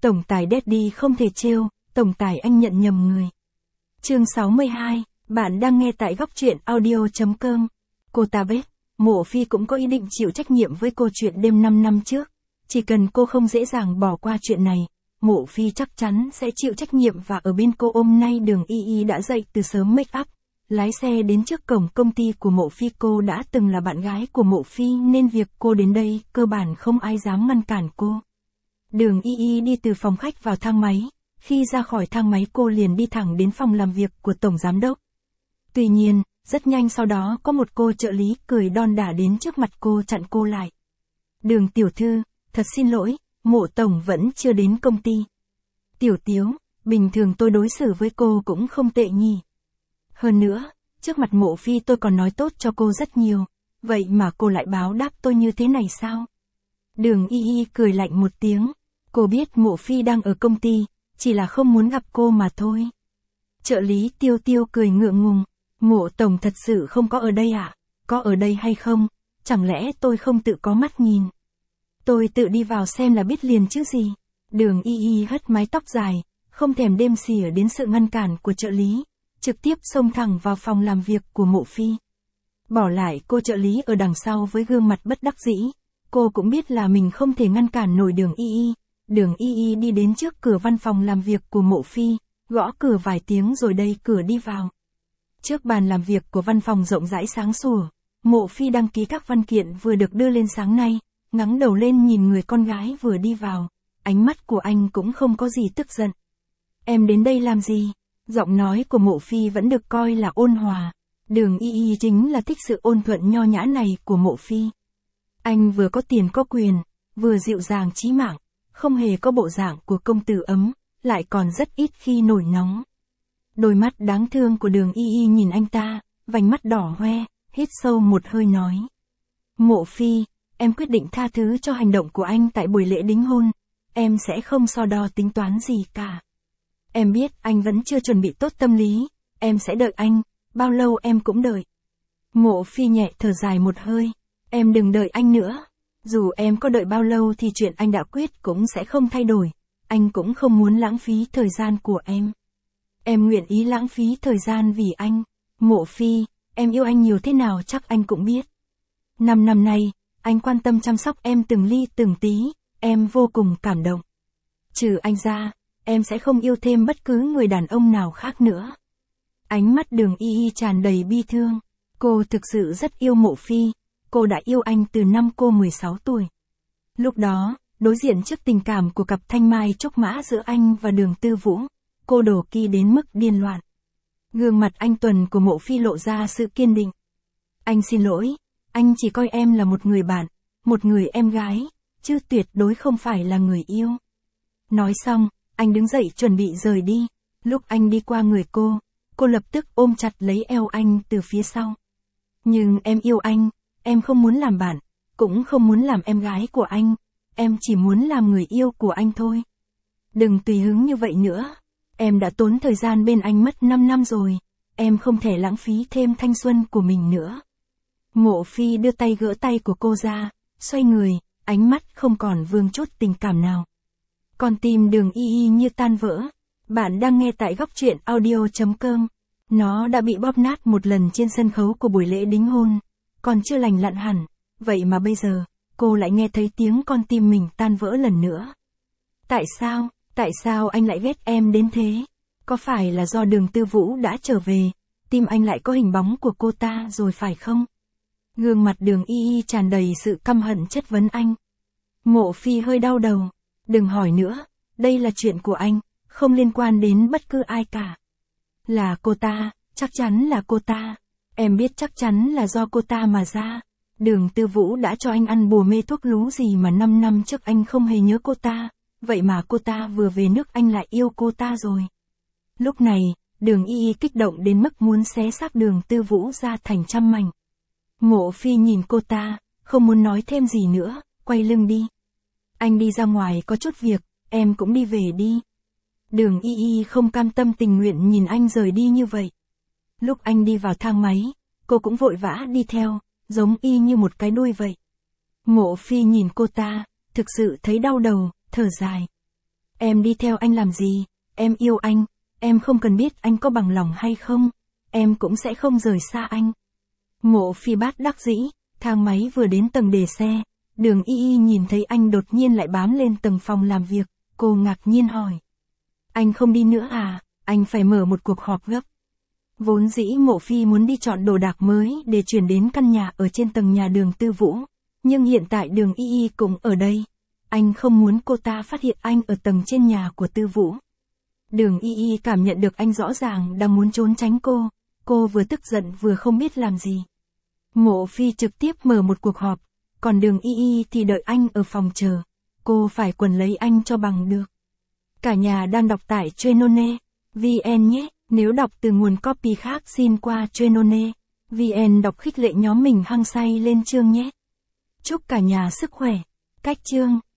Tổng tài Daddy không thể trêu, tổng tài anh nhận nhầm người. Chương 62, bạn đang nghe tại góc truyện audio.com. Cô ta biết, Mộ Phi cũng có ý định chịu trách nhiệm với câu chuyện đêm 5 năm trước. Chỉ cần cô không dễ dàng bỏ qua chuyện này, Mộ Phi chắc chắn sẽ chịu trách nhiệm và ở bên cô. Hôm nay Đường Y đã dậy từ sớm make up, lái xe đến trước cổng công ty của Mộ Phi. Cô đã từng là bạn gái của Mộ Phi nên việc cô đến đây cơ bản không ai dám ngăn cản cô. Đường Y đi từ phòng khách vào thang máy, khi ra khỏi thang máy cô liền đi thẳng đến phòng làm việc của Tổng Giám Đốc. Tuy nhiên, rất nhanh sau đó có một cô trợ lý cười đon đả đến trước mặt cô chặn cô lại. Đường tiểu thư, thật xin lỗi, Mộ Tổng vẫn chưa đến công ty. Tiểu Tiếu, bình thường tôi đối xử với cô cũng không tệ nhỉ. Hơn nữa, trước mặt Mộ Phi tôi còn nói tốt cho cô rất nhiều, vậy mà cô lại báo đáp tôi như thế này sao? Đường Y cười lạnh một tiếng, cô biết Mộ Phi đang ở công ty, chỉ là không muốn gặp cô mà thôi. Trợ lý Tiêu Tiêu cười ngượng ngùng, Mộ Tổng thật sự không có ở đây à? Có ở đây hay không? Chẳng lẽ tôi không tự có mắt nhìn? Tôi tự đi vào xem là biết liền chứ gì. Đường Y hất mái tóc dài, không thèm đếm xỉa đến sự ngăn cản của trợ lý, trực tiếp xông thẳng vào phòng làm việc của Mộ Phi. Bỏ lại cô trợ lý ở đằng sau với gương mặt bất đắc dĩ, cô cũng biết là mình không thể ngăn cản nổi Đường Y. Đường Y đi đến trước cửa văn phòng làm việc của Mộ Phi, gõ cửa vài tiếng rồi đẩy cửa đi vào. Trước bàn làm việc của văn phòng rộng rãi sáng sủa, Mộ Phi đăng ký các văn kiện vừa được đưa lên sáng nay, ngẩng đầu lên nhìn người con gái vừa đi vào, ánh mắt của anh cũng không có gì tức giận. Em đến đây làm gì? Giọng nói của Mộ Phi vẫn được coi là ôn hòa. Đường Y chính là thích sự ôn thuận nho nhã này của Mộ Phi. Anh vừa có tiền có quyền, vừa dịu dàng chí mạng, không hề có bộ dạng của công tử ấm, lại còn rất ít khi nổi nóng. Đôi mắt đáng thương của Đường Y nhìn anh ta, vành mắt đỏ hoe, hít sâu một hơi nói. Mộ Phi, em quyết định tha thứ cho hành động của anh tại buổi lễ đính hôn, em sẽ không so đo tính toán gì cả. Em biết anh vẫn chưa chuẩn bị tốt tâm lý, em sẽ đợi anh, bao lâu em cũng đợi. Mộ Phi nhẹ thở dài một hơi, em đừng đợi anh nữa. Dù em có đợi bao lâu thì chuyện anh đã quyết cũng sẽ không thay đổi, anh cũng không muốn lãng phí thời gian của em. Em nguyện ý lãng phí thời gian vì anh. Mộ Phi, em yêu anh nhiều thế nào chắc anh cũng biết. 5 năm nay, anh quan tâm chăm sóc em từng ly từng tí, em vô cùng cảm động. Trừ anh ra, em sẽ không yêu thêm bất cứ người đàn ông nào khác nữa. Ánh mắt Đường Y tràn đầy bi thương, cô thực sự rất yêu Mộ Phi, cô đã yêu anh từ năm cô 16 tuổi. Lúc đó, đối diện trước tình cảm của cặp thanh mai trúc mã giữa anh và Đường Tư Vũ, cô đổ kỳ đến mức điên loạn. Gương mặt anh tuần của Mộ Phi lộ ra sự kiên định. Anh xin lỗi, anh chỉ coi em là một người bạn, một người em gái, chứ tuyệt đối không phải là người yêu. Nói xong, anh đứng dậy chuẩn bị rời đi. Lúc anh đi qua người cô lập tức ôm chặt lấy eo anh từ phía sau. Nhưng em yêu anh, em không muốn làm bạn, cũng không muốn làm em gái của anh, em chỉ muốn làm người yêu của anh thôi. Đừng tùy hứng như vậy nữa, em đã tốn thời gian bên anh mất 5 năm rồi, em không thể lãng phí thêm thanh xuân của mình nữa. Mộ Phi đưa tay gỡ tay của cô ra, xoay người, ánh mắt không còn vương chút tình cảm nào. Con tim Đường Y như tan vỡ. Bạn đang nghe tại góc truyện audio.com. Nó đã bị bóp nát một lần trên sân khấu của buổi lễ đính hôn, còn chưa lành lặn hẳn, vậy mà bây giờ, cô lại nghe thấy tiếng con tim mình tan vỡ lần nữa. Tại sao anh lại ghét em đến thế? Có phải là do Đường Tư Vũ đã trở về, tim anh lại có hình bóng của cô ta rồi phải không? Gương mặt Đường Y tràn đầy sự căm hận chất vấn anh. Mộ Phi hơi đau đầu. Đừng hỏi nữa, đây là chuyện của anh, không liên quan đến bất cứ ai cả. Là cô ta, chắc chắn là cô ta. Em biết chắc chắn là do cô ta mà ra. Đường Tư Vũ đã cho anh ăn bùa mê thuốc lú gì mà 5 năm trước anh không hề nhớ cô ta, vậy mà cô ta vừa về nước anh lại yêu cô ta rồi. Lúc này, Đường Y kích động đến mức muốn xé xác Đường Tư Vũ ra thành trăm mảnh. Mộ Phi nhìn cô ta, không muốn nói thêm gì nữa, quay lưng đi. Anh đi ra ngoài có chút việc, em cũng đi về đi. Đường Y không cam tâm tình nguyện nhìn anh rời đi như vậy. Lúc anh đi vào thang máy, cô cũng vội vã đi theo, giống y như một cái đuôi vậy. Mộ Phi nhìn cô ta, thực sự thấy đau đầu, thở dài. Em đi theo anh làm gì? Em yêu anh, em không cần biết anh có bằng lòng hay không, em cũng sẽ không rời xa anh. Mộ Phi bất đắc dĩ, thang máy vừa đến tầng để xe, Đường Y Y nhìn thấy anh đột nhiên lại bám lên tầng phòng làm việc, cô ngạc nhiên hỏi. Anh không đi nữa à, anh phải mở một cuộc họp gấp. Vốn dĩ Mộ Phi muốn đi chọn đồ đạc mới để chuyển đến căn nhà ở trên tầng nhà Đường Tư Vũ, nhưng hiện tại Đường Y Y cũng ở đây. Anh không muốn cô ta phát hiện anh ở tầng trên nhà của Tư Vũ. Đường Y Y cảm nhận được anh rõ ràng đang muốn trốn tránh cô vừa tức giận vừa không biết làm gì. Mộ Phi trực tiếp mở một cuộc họp, còn Đường Y Y thì đợi anh ở phòng chờ. Cô phải quần lấy anh cho bằng được. Cả nhà đang đọc tải Trenone VN nhé, nếu đọc từ nguồn copy khác xin qua Trenone VN đọc khích lệ nhóm mình hăng say lên chương nhé. Chúc cả nhà sức khỏe. Cách chương